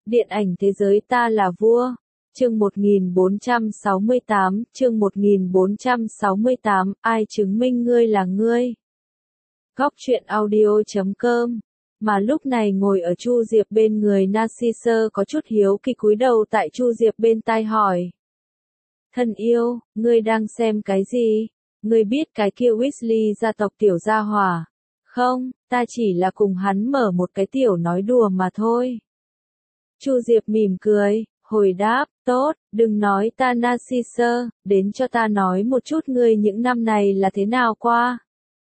Điện ảnh thế giới ta là vua. Chương 1468, ai chứng minh ngươi là ngươi. Góc truyện audio.com. Mà lúc này ngồi ở Chu Diệp bên người Narcissus có chút hiếu kỳ cúi đầu tại Chu Diệp bên tai hỏi. Thân yêu, ngươi đang xem cái gì? Ngươi biết cái kia Weasley gia tộc tiểu gia hỏa? Không, ta chỉ là cùng hắn mở một cái tiểu nói đùa mà thôi. Chu Diệp mỉm cười, hồi đáp, tốt, đừng nói ta Narcissus, đến cho ta nói một chút ngươi những năm này là thế nào qua.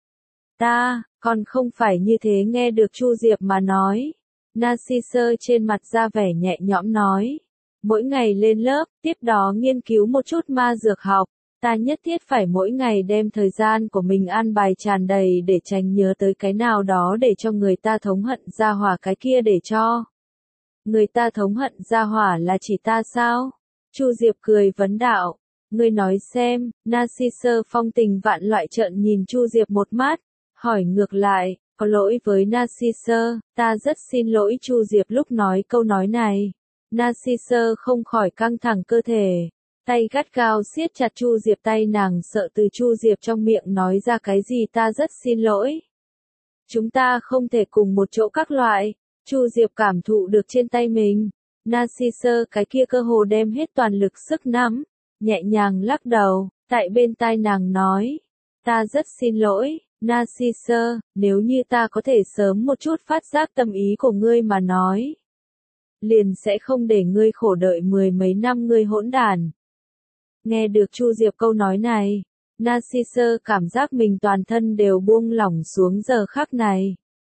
Ta, còn không phải như thế nghe được Chu Diệp mà nói. Narcissus trên mặt ra vẻ nhẹ nhõm nói. Mỗi ngày lên lớp, tiếp đó nghiên cứu một chút ma dược học. Ta nhất thiết phải mỗi ngày đem thời gian của mình an bài tràn đầy để tránh nhớ tới cái nào đó để cho người ta thống hận gia hỏa cái kia để cho. Người ta thống hận gia hỏa là chỉ ta sao? Chu Diệp cười vấn đạo. Ngươi nói xem, Narcissus phong tình vạn loại trợn nhìn Chu Diệp một mắt, hỏi ngược lại, có lỗi với Narcissus, ta rất xin lỗi. Chu Diệp lúc nói câu nói này, Narcissus không khỏi căng thẳng cơ thể, tay gắt gao siết chặt Chu Diệp tay nàng sợ từ Chu Diệp trong miệng nói ra cái gì ta rất xin lỗi. Chúng ta không thể cùng một chỗ các loại. Chu Diệp cảm thụ được trên tay mình, Narcissus cái kia cơ hồ đem hết toàn lực sức nắm, nhẹ nhàng lắc đầu, tại bên tai nàng nói, ta rất xin lỗi, Narcissus, nếu như ta có thể sớm một chút phát giác tâm ý của ngươi mà nói, liền sẽ không để ngươi khổ đợi mười mấy năm ngươi hỗn đản. Nghe được Chu Diệp câu nói này, Narcissus cảm giác mình toàn thân đều buông lỏng xuống giờ khắc này.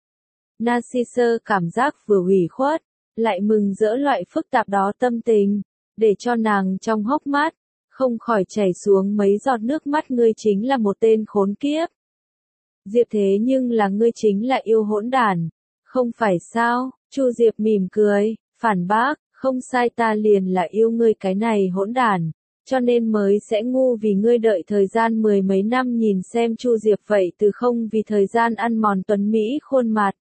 Narcissus cảm giác vừa ủy khuất, lại mừng rỡ loại phức tạp đó tâm tình, để cho nàng trong hốc mắt, không khỏi chảy xuống mấy giọt nước mắt. Ngươi chính là một tên khốn kiếp. Diệp thế nhưng là ngươi chính là yêu hỗn đản, không phải sao? Chu Diệp mỉm cười, phản bác, không sai ta liền là yêu ngươi cái này hỗn đản, cho nên mới sẽ ngu vì ngươi đợi thời gian mười mấy năm. Nhìn xem Chu Diệp vậy từ không vì thời gian ăn mòn tuấn Mỹ khuôn mặt.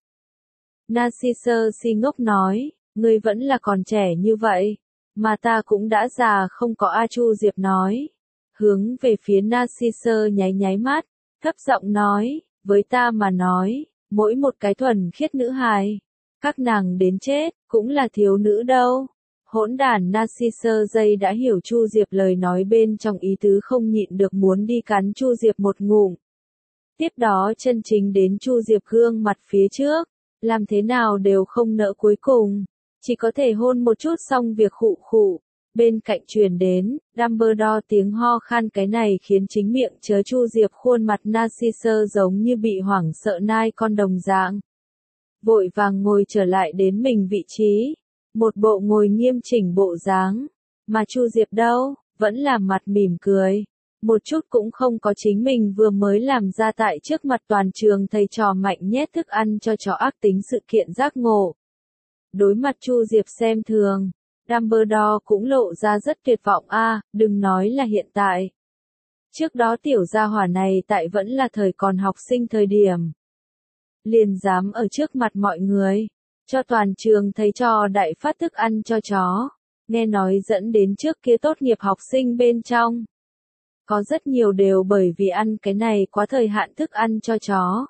Narcissus si ngốc nói, ngươi vẫn là còn trẻ như vậy, mà ta cũng đã già không có a. Chu Diệp nói, hướng về phía Narcissus nháy nháy mắt, thấp giọng nói, với ta mà nói, mỗi một cái thuần khiết nữ hài, các nàng đến chết, cũng là thiếu nữ đâu. Hỗn đản. Narcissus dây đã hiểu Chu Diệp lời nói bên trong ý tứ, không nhịn được muốn đi cắn Chu Diệp một ngụm. Tiếp đó chân chính đến Chu Diệp gương mặt phía trước, làm thế nào đều không nỡ, cuối cùng chỉ có thể hôn một chút xong việc. Khụ khụ. Bên cạnh truyền đến Dumbledore tiếng ho khan, cái này khiến chính miệng chớ Chu Diệp khuôn mặt Narcissus giống như bị hoảng sợ nai con đồng dạng. Vội vàng ngồi trở lại đến mình vị trí, một bộ ngồi nghiêm chỉnh bộ dáng, mà Chu Diệp đâu, vẫn là mặt mỉm cười, một chút cũng không có chính mình vừa mới làm ra tại trước mặt toàn trường thầy trò mạnh nhét thức ăn cho chó ác tính sự kiện giác ngộ. Đối mặt Chu Diệp xem thường, Dumbledore cũng lộ ra rất tuyệt vọng a, đừng nói là hiện tại. Trước đó tiểu gia hỏa này tại vẫn là thời còn học sinh thời điểm, liền dám ở trước mặt mọi người, cho toàn trường thầy trò đại phát thức ăn cho chó, nghe nói dẫn đến trước kia tốt nghiệp học sinh bên trong. Có rất nhiều đều bởi vì ăn cái này quá thời hạn thức ăn cho chó,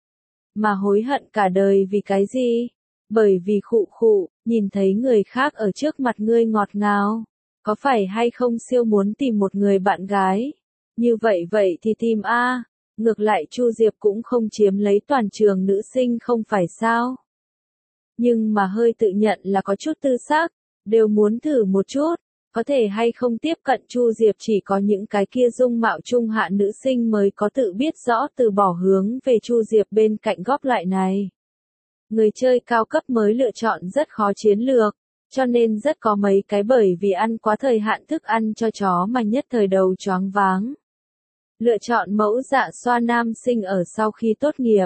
mà hối hận cả đời. Vì cái gì? Bởi vì khụ khụ, nhìn thấy người khác ở trước mặt ngươi ngọt ngào, có phải hay không siêu muốn tìm một người bạn gái? Như vậy thì tìm a. Ngược lại Chu Diệp cũng không chiếm lấy toàn trường nữ sinh không phải sao? Nhưng mà hơi tự nhận là có chút tư sắc, đều muốn thử một chút, có thể hay không tiếp cận Chu Diệp. Chỉ có những cái kia dung mạo trung hạ nữ sinh mới có tự biết rõ từ bỏ hướng về Chu Diệp bên cạnh góc loại này. Người chơi cao cấp mới lựa chọn rất khó chiến lược, cho nên rất có mấy cái bởi vì ăn quá thời hạn thức ăn cho chó mà nhất thời đầu choáng váng. Lựa chọn mẫu dạ xoa nam sinh ở sau khi tốt nghiệp.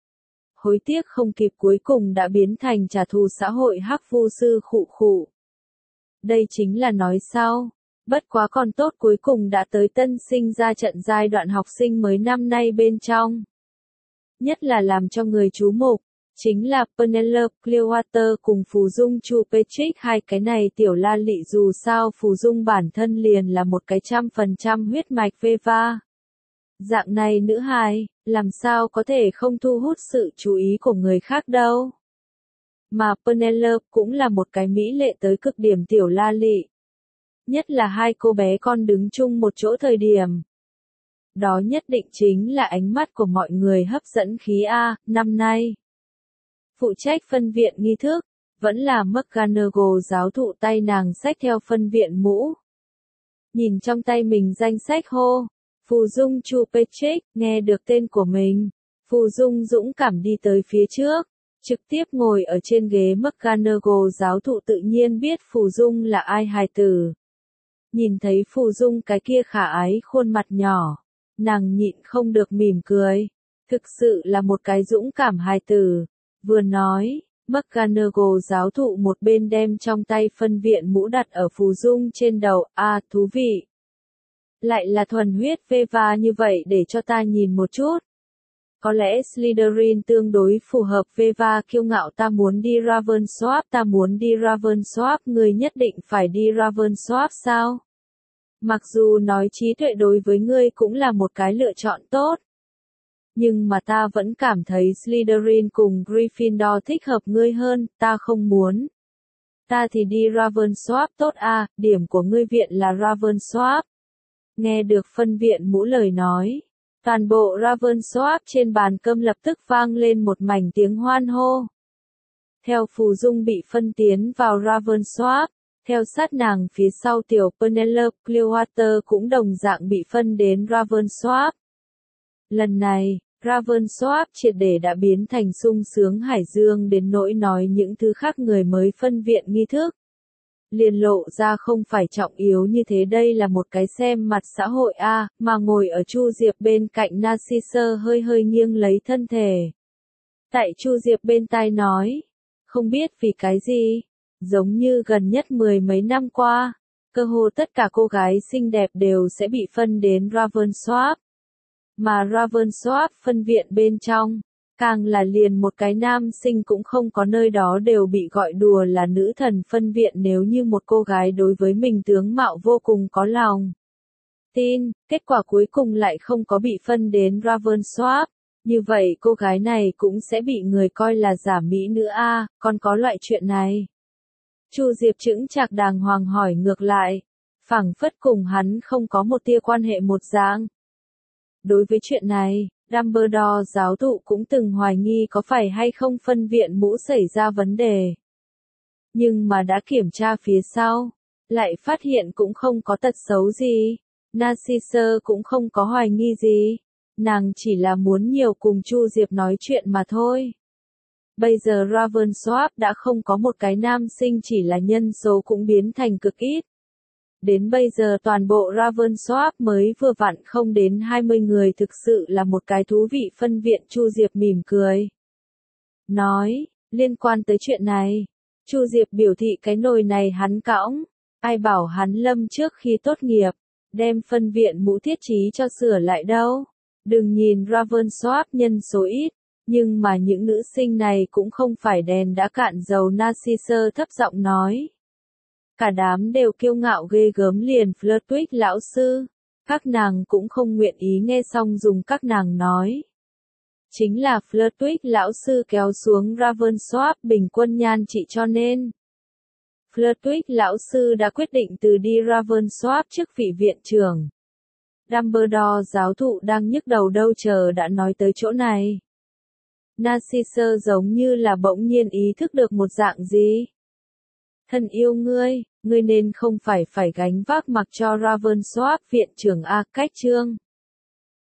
Hối tiếc không kịp, cuối cùng đã biến thành trả thù xã hội hắc vu sư. Khụ khụ. Đây chính là nói sau. Bất quá còn tốt, cuối cùng đã tới tân sinh ra trận giai đoạn học sinh mới năm nay bên trong. Nhất là làm cho người chú mục, Chính là Penelope Clearwater cùng Phù Dung Chu Patrick. Hai cái này tiểu la lị dù sao Phù Dung bản thân liền là một cái 100% huyết mạch Veva. Dạng này nữ hài, làm sao có thể không thu hút sự chú ý của người khác đâu. Mà Penelope cũng là một cái mỹ lệ tới cực điểm tiểu la lị. Nhất là hai cô bé con đứng chung một chỗ thời điểm. Đó nhất định chính là ánh mắt của mọi người hấp dẫn khí A. Năm nay, phụ trách phân viện nghi thức, vẫn là McGonagall giáo thụ tay nàng xách theo phân viện mũ. Nhìn trong tay mình danh sách hô, Phù Dung Chu Patrick, nghe được tên của mình. Phù Dung dũng cảm đi tới phía trước, trực tiếp ngồi ở trên ghế McGonagall giáo thụ tự nhiên biết Phù Dung là ai hài tử. Nhìn thấy Phù Dung cái kia khả ái khuôn mặt nhỏ, nàng nhịn không được mỉm cười. Thực sự là một cái dũng cảm hài tử. Vừa nói, McGonagall giáo thụ một bên đem trong tay phân viện mũ đặt ở Phù Dung trên đầu. À, thú vị. Lại là thuần huyết Veva như vậy để cho ta nhìn một chút. Có lẽ Slytherin tương đối phù hợp Veva kiêu ngạo ta muốn đi Ravenclaw, ta muốn đi Ravenclaw, người nhất định phải đi Ravenclaw sao? Mặc dù nói trí tuệ đối với ngươi cũng là một cái lựa chọn tốt. Nhưng mà ta vẫn cảm thấy Slytherin cùng Gryffindor thích hợp ngươi hơn, ta không muốn. Ta thì đi Ravenclaw tốt à, điểm của ngươi viện là Ravenclaw. Nghe được phân viện mũ lời nói, toàn bộ Ravenclaw trên bàn cơm lập tức vang lên một mảnh tiếng hoan hô. Theo Phù Dung bị phân tiến vào Ravenclaw, theo sát nàng phía sau tiểu Penelope Clearwater cũng đồng dạng bị phân đến Ravenclaw. Lần này, Ravenclaw triệt để đã biến thành sung sướng hải dương đến nỗi nói những thứ khác người mới phân viện nghi thức. Liền lộ ra không phải trọng yếu như thế, đây là một cái xem mặt xã hội A, mà ngồi ở Chu Diệp bên cạnh Narcissa hơi hơi nghiêng lấy thân thể. Tại Chu Diệp bên tai nói, không biết vì cái gì, giống như gần nhất 10 mấy năm qua, cơ hồ tất cả cô gái xinh đẹp đều sẽ bị phân đến Ravenclaw. Mà Ravenclaw phân viện bên trong, càng là liền một cái nam sinh cũng không có, nơi đó đều bị gọi đùa là nữ thần phân viện. Nếu như một cô gái đối với mình tướng mạo vô cùng có lòng tin, kết quả cuối cùng lại không có bị phân đến Ravenclaw, như vậy cô gái này cũng sẽ bị người coi là giả mỹ nữ a, còn có loại chuyện này. Chu Diệp chững chạc đàng hoàng hỏi ngược lại, phảng phất cùng hắn không có một tia quan hệ một dạng. Đối với chuyện này, Dumbledore giáo thụ cũng từng hoài nghi có phải hay không phân viện mũ xảy ra vấn đề. Nhưng mà đã kiểm tra phía sau, lại phát hiện cũng không có tật xấu gì. Narcissa cũng không có hoài nghi gì. Nàng chỉ là muốn nhiều cùng Chu Diệp nói chuyện mà thôi. Bây giờ Ravenclaw đã không có một cái nam sinh, chỉ là nhân số cũng biến thành cực ít. Đến bây giờ toàn bộ Ravenclaw mới vừa vặn không đến 20 người, thực sự là một cái thú vị phân viện. Chu Diệp mỉm cười. Nói, liên quan tới chuyện này, Chu Diệp biểu thị cái nồi này hắn cõng, ai bảo hắn lâm trước khi tốt nghiệp, đem phân viện mũ thiết trí cho sửa lại đâu. Đừng nhìn Ravenclaw nhân số ít, nhưng mà những nữ sinh này cũng không phải đèn đã cạn dầu. Narcissa thấp giọng nói. Cả đám đều kiêu ngạo ghê gớm, liền Flitwick lão sư. Các nàng cũng không nguyện ý nghe, xong dùng các nàng nói. Chính là Flitwick lão sư kéo xuống Ravenclaw bình quân nhan trị, cho nên Flitwick lão sư đã quyết định từ đi Ravenclaw chức vị viện trưởng. Dumbledore giáo thụ đang nhức đầu đâu chờ đã nói tới chỗ này. Narcissa giống như là bỗng nhiên ý thức được một dạng gì. Thân yêu ngươi nên không phải gánh vác mặc cho Ravenclaw viện trưởng a. Cách chương